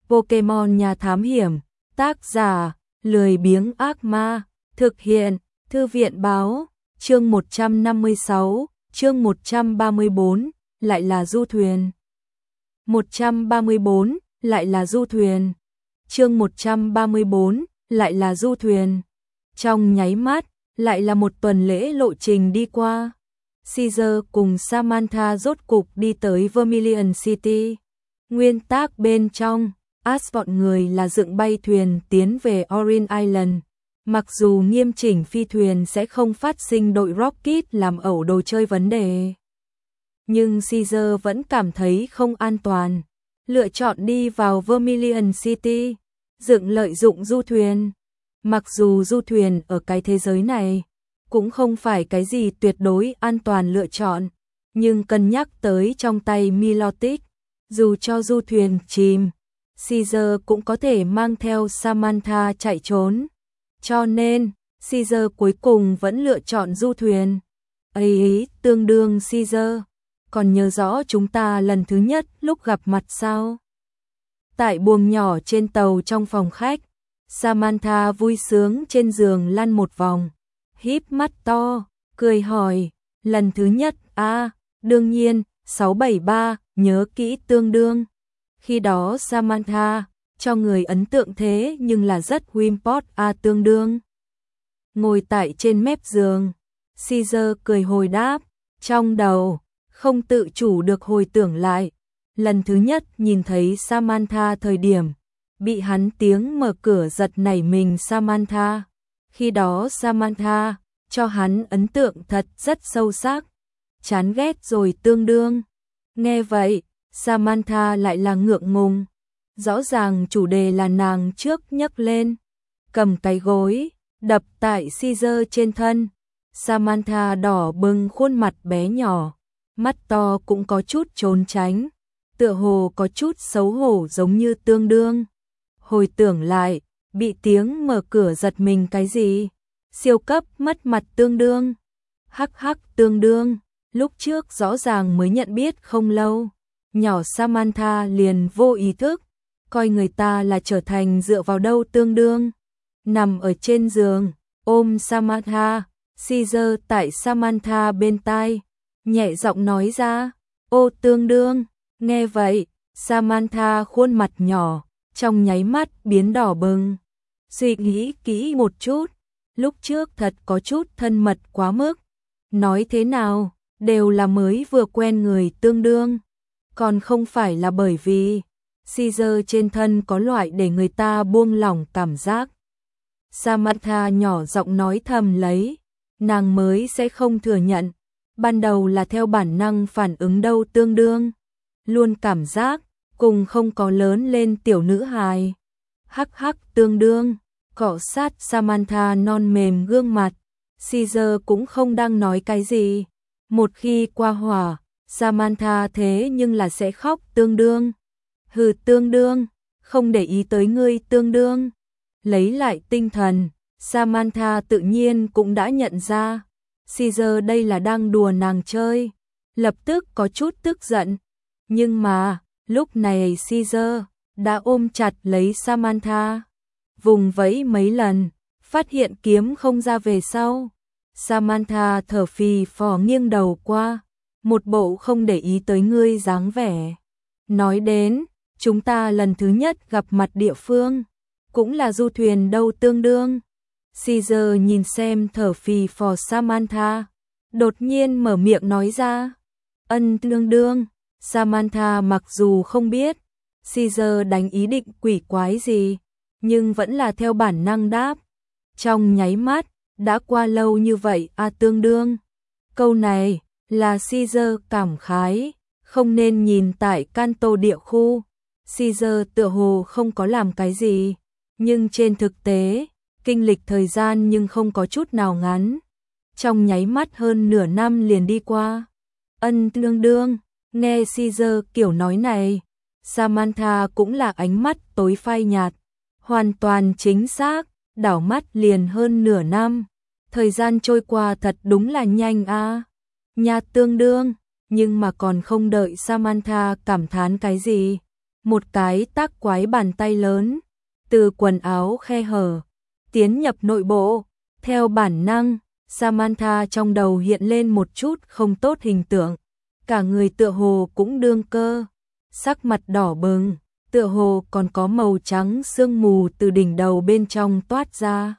Pokemon Nhà Thám Hiểm, tác giả, lười biếng ác ma, thực hiện, Thư viện Báo, chương 156, chương 134, lại là du thuyền. 134, lại là du thuyền. Chương 134, lại là du thuyền. Trong nháy mắt, lại là một tuần lễ lộ trình đi qua. Caesar cùng Samantha rốt cục đi tới Vermilion City. Nguyên tác bên trong, Ash bọn người là dựng bay thuyền tiến về Orin Island. Mặc dù nghiêm chỉnh phi thuyền sẽ không phát sinh đội rocket làm ẩu đồ chơi vấn đề, nhưng Caesar vẫn cảm thấy không an toàn, lựa chọn đi vào Vermilion City, dựng lợi dụng du thuyền. Mặc dù du thuyền ở cái thế giới này cũng không phải cái gì tuyệt đối an toàn lựa chọn, nhưng cân nhắc tới trong tay Milotic, dù cho du thuyền chìm, Caesar cũng có thể mang theo Samantha chạy trốn. Cho nên, Caesar cuối cùng vẫn lựa chọn du thuyền. Ấy, tương đương Caesar, còn nhớ rõ chúng ta lần thứ nhất lúc gặp mặt sao? Tại buồng nhỏ trên tàu trong phòng khách, Samantha vui sướng trên giường lăn một vòng, híp mắt to, cười hỏi, lần thứ nhất đương nhiên, 673, nhớ kỹ tương đương. Khi đó Samantha cho người ấn tượng thế nhưng là rất Wimport tương đương. Ngồi tại trên mép giường, Caesar cười hồi đáp, trong đầu không tự chủ được hồi tưởng lại, lần thứ nhất nhìn thấy Samantha thời điểm bị hắn tiếng mở cửa giật nảy mình Samantha. Khi đó Samantha cho hắn ấn tượng thật rất sâu sắc, chán ghét rồi tương đương. Nghe vậy, Samantha lại là ngượng ngùng. Rõ ràng chủ đề là nàng trước nhấc lên, cầm cái gối, đập tại Caesar trên thân. Samantha đỏ bừng khuôn mặt bé nhỏ, mắt to cũng có chút trốn tránh, tựa hồ có chút xấu hổ giống như tương đương. Hồi tưởng lại, bị tiếng mở cửa giật mình cái gì? Siêu cấp mất mặt tương đương. Hắc hắc tương đương, lúc trước rõ ràng mới nhận biết không lâu, nhỏ Samantha liền vô ý thức coi người ta là trở thành dựa vào đâu tương đương. Nằm ở trên giường, ôm Samantha, Caesar tại Samantha bên tai, nhẹ giọng nói ra, ô tương đương. Nghe vậy, Samantha khuôn mặt nhỏ, trong nháy mắt biến đỏ bừng. Suy nghĩ kỹ một chút, lúc trước thật có chút thân mật quá mức. Nói thế nào, đều là mới vừa quen người tương đương. Còn không phải là bởi vì Caesar trên thân có loại để người ta buông lỏng cảm giác. Samantha nhỏ giọng nói thầm lấy, nàng mới sẽ không thừa nhận, ban đầu là theo bản năng phản ứng đâu tương đương. Luôn cảm giác, cùng không có lớn lên tiểu nữ hài. Hắc hắc tương đương, cọ sát Samantha non mềm gương mặt, Caesar cũng không đang nói cái gì. Một khi qua hỏa, Samantha thế nhưng là sẽ khóc tương đương. Hừ tương đương, không để ý tới ngươi tương đương. Lấy lại tinh thần, Samantha tự nhiên cũng đã nhận ra, Caesar đây là đang đùa nàng chơi, lập tức có chút tức giận. Nhưng mà, lúc này Caesar đã ôm chặt lấy Samantha, vùng vẫy mấy lần, phát hiện kiếm không ra về sau. Samantha thở phì phò nghiêng đầu qua, một bộ không để ý tới ngươi dáng vẻ. Nói đến, chúng ta lần thứ nhất gặp mặt địa phương, cũng là du thuyền đâu tương đương. Caesar nhìn xem thở phì phò Samantha, đột nhiên mở miệng nói ra, tương đương. Samantha mặc dù không biết Caesar đánh ý định quỷ quái gì, nhưng vẫn là theo bản năng đáp. Trong nháy mắt, đã qua lâu như vậy tương đương. Câu này là Caesar cảm khái, không nên nhìn tại Kanto địa khu. Caesar tựa hồ không có làm cái gì, nhưng trên thực tế, kinh lịch thời gian nhưng không có chút nào ngắn. Trong nháy mắt hơn nửa năm liền đi qua. Tương đương, nghe Caesar kiểu nói này, Samantha cũng là ánh mắt tối phai nhạt. Hoàn toàn chính xác, đảo mắt liền hơn nửa năm. Thời gian trôi qua thật đúng là nhanh Nhà tương đương, nhưng mà còn không đợi Samantha cảm thán cái gì, một cái tác quái bàn tay lớn, từ quần áo khe hở, tiến nhập nội bộ. Theo bản năng, Samantha trong đầu hiện lên một chút không tốt hình tượng. Cả người tựa hồ cũng đương cơ, sắc mặt đỏ bừng, tựa hồ còn có màu trắng sương mù từ đỉnh đầu bên trong toát ra.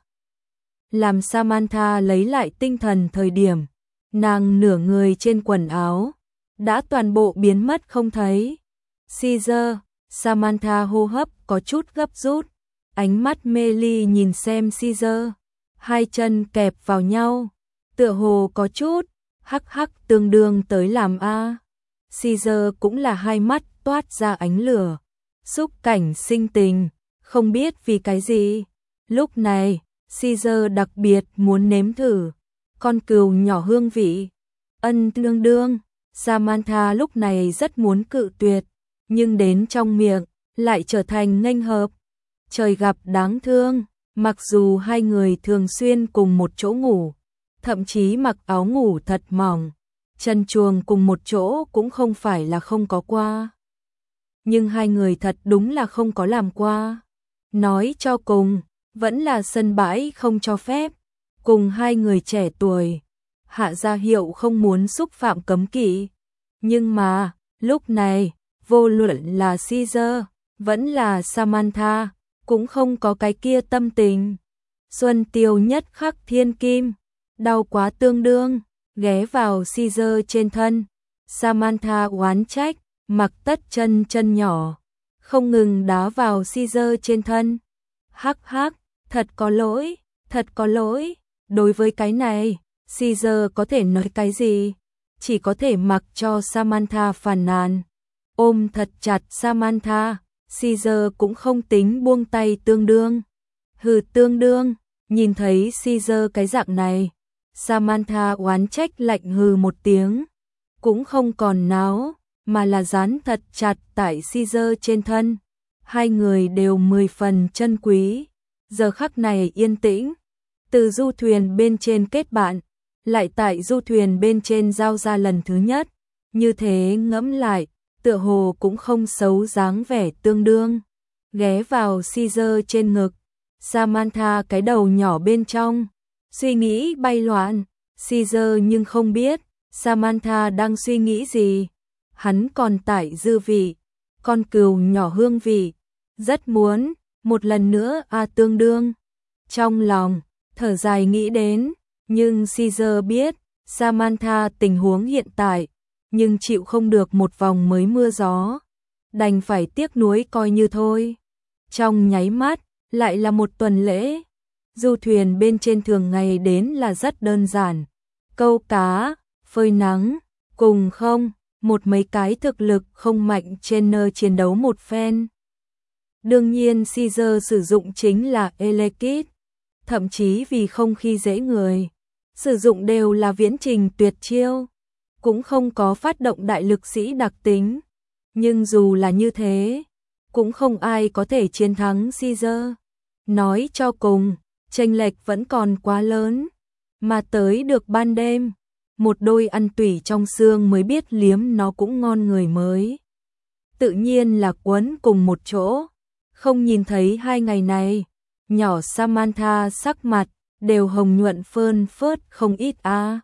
Làm Samantha lấy lại tinh thần thời điểm, nàng nửa người trên quần áo đã toàn bộ biến mất không thấy. Caesar, Samantha hô hấp có chút gấp rút, ánh mắt mê ly nhìn xem Caesar, hai chân kẹp vào nhau, tựa hồ có chút hắc hắc tương đương tới làm a. Caesar cũng là hai mắt toát ra ánh lửa, xúc cảnh sinh tình, không biết vì cái gì. Lúc này, Caesar đặc biệt muốn nếm thử con cừu nhỏ hương vị. Tương đương, Samantha lúc này rất muốn cự tuyệt, nhưng đến trong miệng lại trở thành nghênh hợp. Trời gặp đáng thương, mặc dù hai người thường xuyên cùng một chỗ ngủ, thậm chí mặc áo ngủ thật mỏng, chân chuồng cùng một chỗ cũng không phải là không có qua. Nhưng hai người thật đúng là không có làm qua. Nói cho cùng, vẫn là sân bãi không cho phép. Cùng hai người trẻ tuổi, hạ ra hiệu không muốn xúc phạm cấm kỵ. Nhưng mà, lúc này, vô luận là Caesar, vẫn là Samantha, cũng không có cái kia tâm tình. Xuân tiêu nhất khắc thiên kim, đau quá tương đương, ghé vào Caesar trên thân. Samantha oán trách, mặc tất chân nhỏ, không ngừng đá vào Caesar trên thân. Hắc hắc, thật có lỗi, thật có lỗi. Đối với cái này, Caesar có thể nói cái gì? Chỉ có thể mặc cho Samantha phàn nàn. Ôm thật chặt Samantha, Caesar cũng không tính buông tay tương đương. Hừ tương đương, nhìn thấy Caesar cái dạng này, Samantha oán trách lạnh hừ một tiếng, cũng không còn náo, mà là dán thật chặt tại Caesar trên thân. Hai người đều 10 phần chân quý. Giờ khắc này yên tĩnh, từ du thuyền bên trên kết bạn, lại tại du thuyền bên trên giao ra lần thứ nhất, như thế ngẫm lại, tựa hồ cũng không xấu dáng vẻ tương đương. Ghé vào Caesar trên ngực, Samantha cái đầu nhỏ bên trong, suy nghĩ bay loạn. Caesar nhưng không biết Samantha đang suy nghĩ gì. Hắn còn tại dư vị, con cừu nhỏ hương vị, rất muốn một lần nữa tương đương. Trong lòng thở dài nghĩ đến, nhưng Caesar biết Samantha tình huống hiện tại, nhưng chịu không được một vòng mới mưa gió, đành phải tiếc nuối coi như thôi. Trong nháy mắt, lại là một tuần lễ. Du thuyền bên trên thường ngày đến là rất đơn giản, câu cá, phơi nắng, cùng không một mấy cái thực lực không mạnh trên nơi chiến đấu một phen. Đương nhiên Caesar sử dụng chính là Elekid, thậm chí vì không khi dễ người, sử dụng đều là viễn trình tuyệt chiêu, cũng không có phát động đại lực sĩ đặc tính. Nhưng dù là như thế, cũng không ai có thể chiến thắng Caesar. Nói cho cùng, chênh lệch vẫn còn quá lớn, mà tới được ban đêm, một đôi ăn tủy trong xương mới biết liếm nó cũng ngon người mới. Tự nhiên là quấn cùng một chỗ, không nhìn thấy hai ngày này, nhỏ Samantha sắc mặt đều hồng nhuận phơn phớt không ít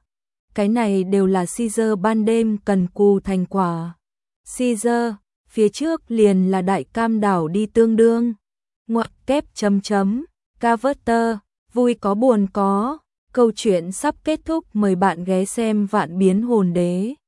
Cái này đều là Caesar ban đêm cần cù thành quả. Caesar, phía trước liền là đại cam đảo đi tương đương. Ngoặc kép Carver, vui có buồn có. Câu chuyện sắp kết thúc, mời bạn ghé xem Vạn Biến Hồn Đế.